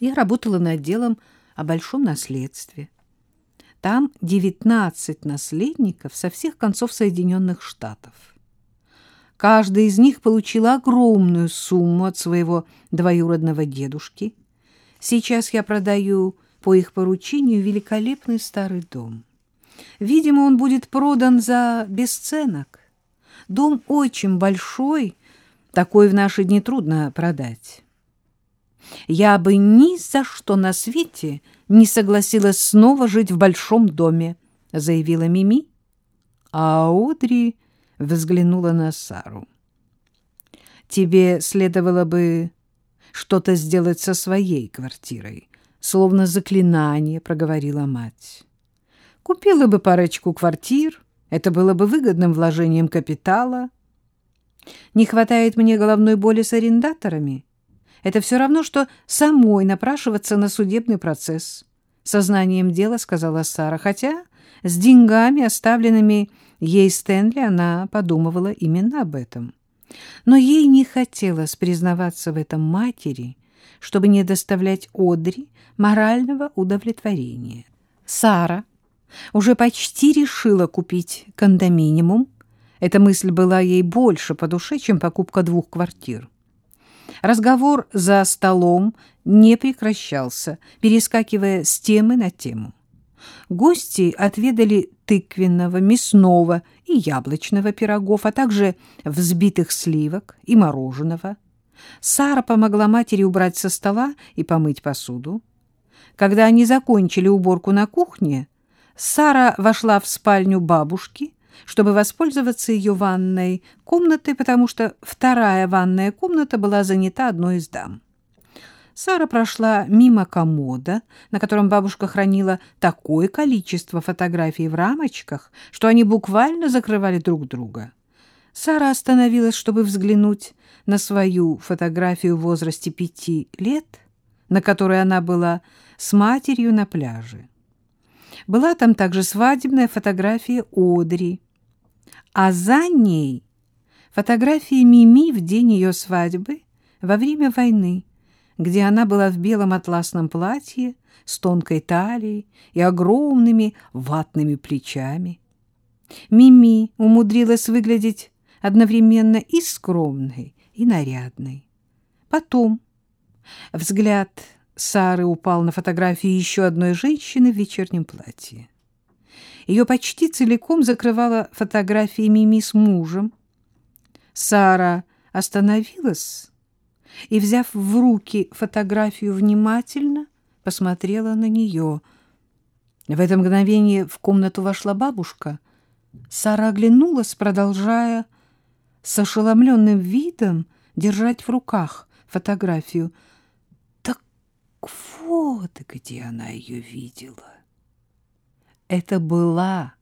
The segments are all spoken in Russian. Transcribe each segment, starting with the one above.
Я работала над делом о большом наследстве. Там 19 наследников со всех концов Соединенных Штатов. Каждый из них получил огромную сумму от своего двоюродного дедушки. Сейчас я продаю по их поручению великолепный старый дом. Видимо, он будет продан за бесценок. Дом очень большой, такой в наши дни трудно продать. Я бы ни за что на свете не согласилась снова жить в большом доме, заявила Мими, а Одри взглянула на Сару. Тебе следовало бы что-то сделать со своей квартирой, словно заклинание, проговорила мать. Купила бы парочку квартир, это было бы выгодным вложением капитала. Не хватает мне головной боли с арендаторами. Это все равно, что самой напрашиваться на судебный процесс. Сознанием дела, сказала Сара, хотя с деньгами, оставленными ей Стэнли, она подумывала именно об этом. Но ей не хотелось признаваться в этом матери, чтобы не доставлять Одри морального удовлетворения. Сара уже почти решила купить кондоминиум. Эта мысль была ей больше по душе, чем покупка 2 квартир. Разговор за столом не прекращался, перескакивая с темы на тему. Гости отведали тыквенного, мясного и яблочного пирогов, а также взбитых сливок и мороженого. Сара помогла матери убрать со стола и помыть посуду. Когда они закончили уборку на кухне, Сара вошла в спальню бабушки, чтобы воспользоваться ее ванной комнатой, потому что вторая ванная комната была занята одной из дам. Сара прошла мимо комода, на котором бабушка хранила такое количество фотографий в рамочках, что они буквально закрывали друг друга. Сара остановилась, чтобы взглянуть на свою фотографию в возрасте 5 лет, на которой она была с матерью на пляже. Была там также свадебная фотография Одри, а за ней фотография Мими в день ее свадьбы во время войны, где она была в белом атласном платье с тонкой талией и огромными ватными плечами. Мими умудрилась выглядеть одновременно и скромной, и нарядной. Потом взгляд Сары упал на фотографии еще одной женщины в вечернем платье. Ее почти целиком закрывала фотография Мими с мужем. Сара остановилась и, взяв в руки фотографию, внимательно посмотрела на нее. В это мгновение в комнату вошла бабушка. Сара оглянулась, продолжая с ошеломленным видом держать в руках фотографию. Так вот где она ее видела. Это была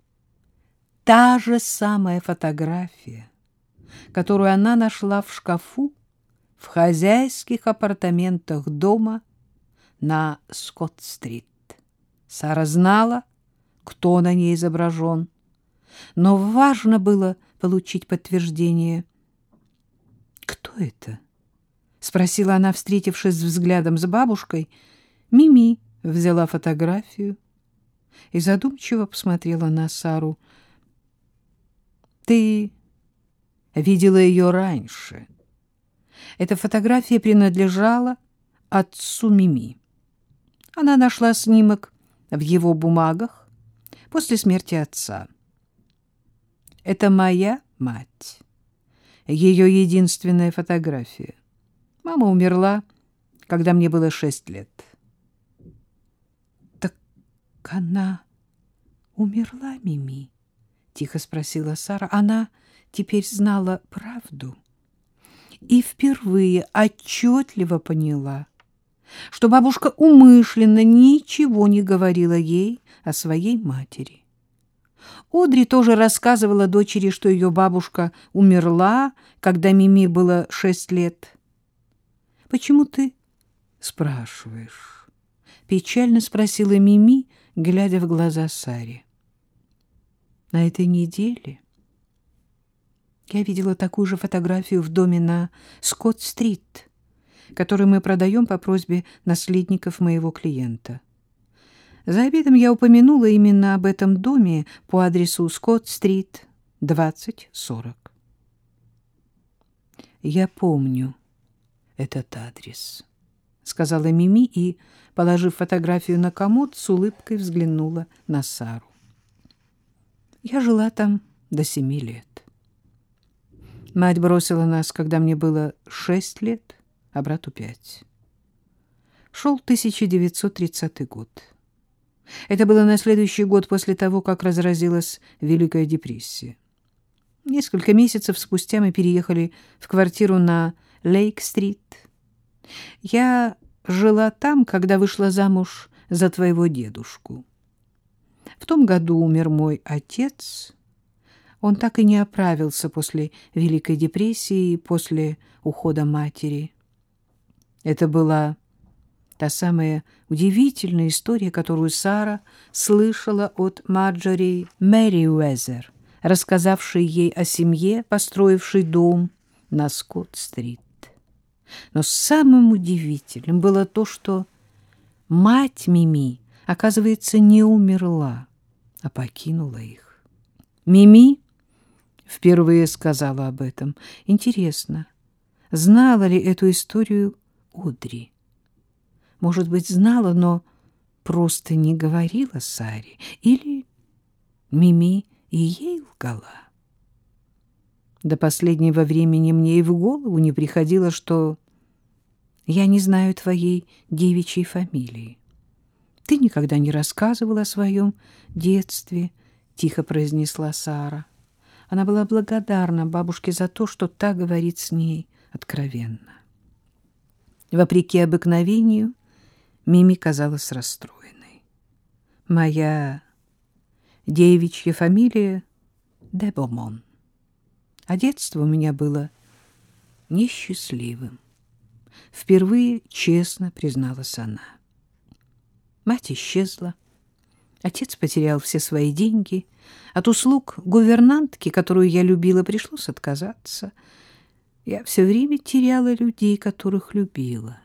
та же самая фотография, которую она нашла в шкафу в хозяйских апартаментах дома на Скотт-стрит. Сара знала, кто на ней изображен, но важно было получить подтверждение. «Кто это?» — спросила она, встретившись взглядом с бабушкой. Мими взяла фотографию и задумчиво посмотрела на Сару. «Ты видела ее раньше. Эта фотография принадлежала отцу Мими. Она нашла снимок в его бумагах после смерти отца. Это моя мать, ее единственная фотография. Мама умерла, когда мне было 6 лет». «Так она умерла, Мими?» — тихо спросила Сара. Она теперь знала правду и впервые отчетливо поняла, что бабушка умышленно ничего не говорила ей о своей матери. Одри тоже рассказывала дочери, что ее бабушка умерла, когда Мими было 6 лет. «Почему ты спрашиваешь?» — печально спросила Мими, глядя в глаза Саре. «На этой неделе я видела такую же фотографию в доме на Скотт-стрит. который мы продаем по просьбе наследников моего клиента. За обедом я упомянула именно об этом доме по адресу Скотт-стрит, 2040. «Я помню этот адрес», — сказала Мими и, положив фотографию на комод, с улыбкой взглянула на Сару. «Я жила там до 7 лет. Мать бросила нас, когда мне было 6 лет, а брату 5. Шел 1930 год. Это было на следующий год после того, как разразилась Великая депрессия. Несколько месяцев спустя мы переехали в квартиру на Лейк-стрит. Я жила там, когда вышла замуж за твоего дедушку. В том году умер мой отец. Он так и не оправился после Великой депрессии и после ухода матери. Это была та самая удивительная история, которую Сара слышала от Марджори Мерриуэзер, рассказавшей ей о семье, построившей дом на Скотт-стрит. Но самым удивительным было то, что мать Мими, оказывается, не умерла, а покинула их. Мими впервые сказала об этом. Интересно, знала ли эту историю Одри? Может быть, знала, но просто не говорила Саре. Или Мими и ей лгала. До последнего времени мне и в голову не приходило, что я не знаю твоей девичьей фамилии. Ты никогда не рассказывала о своем детстве, — тихо произнесла Сара. Она была благодарна бабушке за то, что та говорит с ней откровенно. Вопреки обыкновению, Мими казалась расстроенной. Моя девичья фамилия де Бомон, а детство у меня было несчастливым. Впервые честно призналась она. Мать исчезла. Отец потерял все свои деньги. От услуг гувернантки, которую я любила, пришлось отказаться. Я все время теряла людей, которых любила.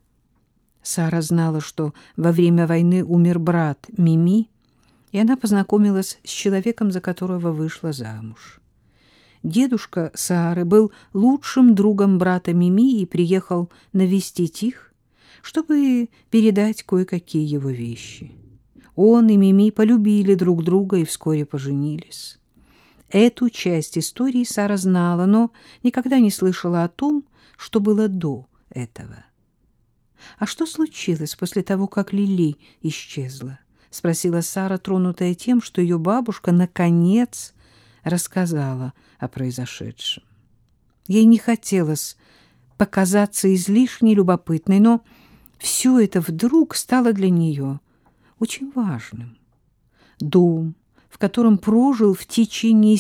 Сара знала, что во время войны умер брат Мими, и она познакомилась с человеком, за которого вышла замуж. Дедушка Сары был лучшим другом брата Мими и приехал навестить их, чтобы передать кое-какие его вещи. Он и Мими полюбили друг друга и вскоре поженились. Эту часть истории Сара знала, но никогда не слышала о том, что было до этого. «А что случилось после того, как Лили исчезла?» — спросила Сара, тронутая тем, что ее бабушка, наконец, рассказала о произошедшем. Ей не хотелось показаться излишне любопытной, но все это вдруг стало для нее очень важным. Дом, в котором прожил в течение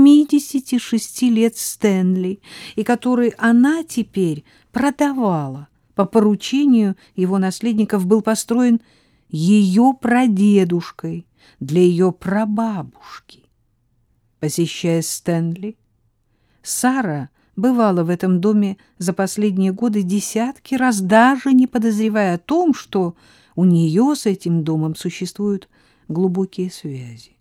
76 лет Стэнли, и который она теперь продавала по поручению его наследников, был построен ее прадедушкой для ее прабабушки. Посещая Стэнли, Сара бывала в этом доме за последние годы десятки раз, даже не подозревая о том, что у нее с этим домом существуют глубокие связи.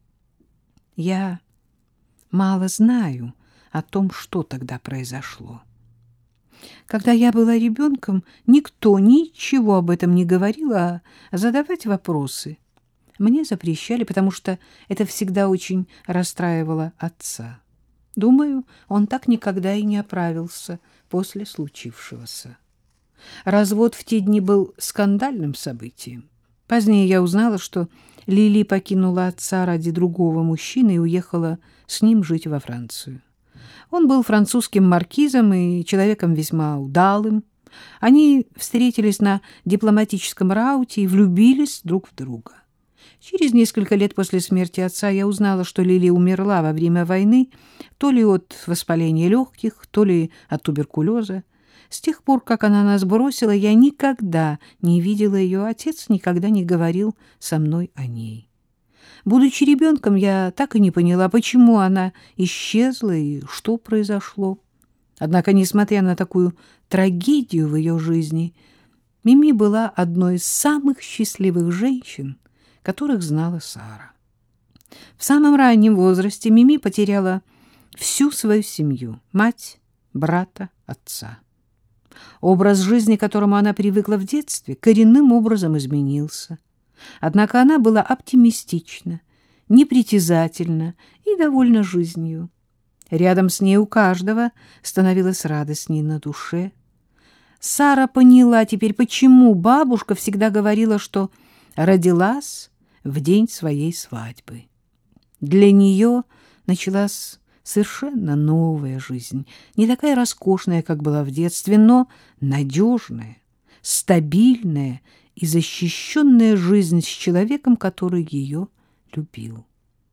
Я мало знаю о том, что тогда произошло. Когда я была ребенком, никто ничего об этом не говорил, а задавать вопросы мне запрещали, потому что это всегда очень расстраивало отца. Думаю, он так никогда и не оправился после случившегося. Развод в те дни был скандальным событием. Позднее я узнала, что Лили покинула отца ради другого мужчины и уехала с ним жить во Францию. Он был французским маркизом и человеком весьма удалым. Они встретились на дипломатическом рауте и влюбились друг в друга. Через несколько лет после смерти отца я узнала, что Лили умерла во время войны, то ли от воспаления легких, то ли от туберкулеза. С тех пор, как она нас бросила, я никогда не видела ее, отец никогда не говорил со мной о ней. Будучи ребенком, я так и не поняла, почему она исчезла и что произошло. Однако, несмотря на такую трагедию в ее жизни, Мими была одной из самых счастливых женщин, которых знала Сара. В самом раннем возрасте Мими потеряла всю свою семью — мать, брата, отца. Образ жизни, к которому она привыкла в детстве, коренным образом изменился. Однако она была оптимистична, непритязательна и довольна жизнью. Рядом с ней у каждого становилось радостней на душе. Сара поняла теперь, почему бабушка всегда говорила, что родилась в день своей свадьбы. Для нее началась совершенно новая жизнь, не такая роскошная, как была в детстве, но надежная, стабильная и защищенная жизнь с человеком, который ее любил.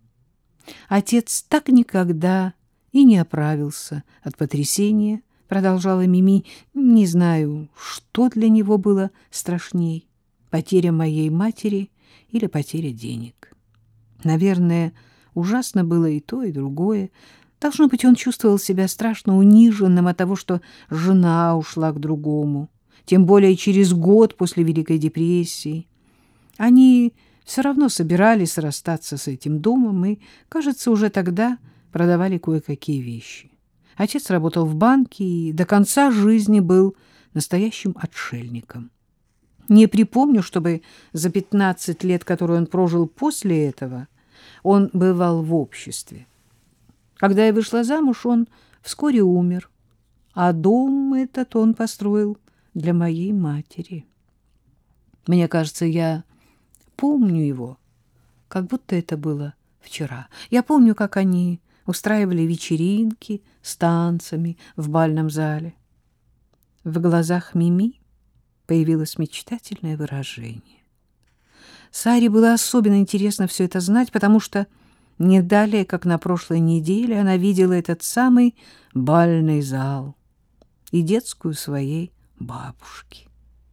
Отец так никогда и не оправился от потрясения, продолжала Мими. Не знаю, что для него было страшней — потеря моей матери или потеря денег. Наверное, ужасно было и то, и другое. Должно быть, он чувствовал себя страшно униженным от того, что жена ушла к другому, тем более через год после Великой депрессии. Они все равно собирались расстаться с этим домом и, кажется, уже тогда продавали кое-какие вещи. Отец работал в банке и до конца жизни был настоящим отшельником. Не припомню, чтобы за 15 лет, которые он прожил после этого, он бывал в обществе. Когда я вышла замуж, он вскоре умер, а дом этот он построил для моей матери. Мне кажется, я помню его, как будто это было вчера. Я помню, как они устраивали вечеринки с танцами в бальном зале. В глазах Мими появилось мечтательное выражение. Саре было особенно интересно все это знать, потому что не далее, как на прошлой неделе, она видела этот самый бальный зал и детскую своей бабушки.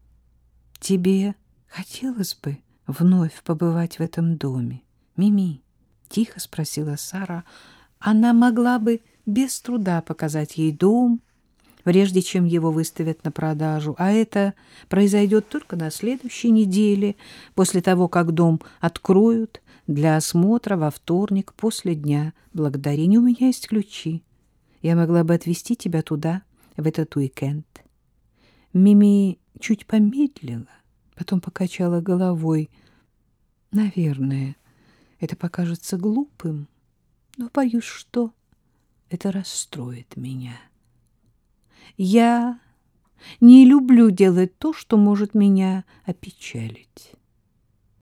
«Тебе хотелось бы вновь побывать в этом доме, Мими?» — тихо спросила Сара. Она могла бы без труда показать ей дом, прежде чем его выставят на продажу, а это произойдет только на следующей неделе, после того, как дом откроют для осмотра во вторник после Дня Благодарения. У меня есть ключи. Я могла бы отвезти тебя туда в этот уикенд. Мими чуть помедлила, потом покачала головой. Наверное, это покажется глупым, но боюсь, что это расстроит меня. Я не люблю делать то, что может меня опечалить.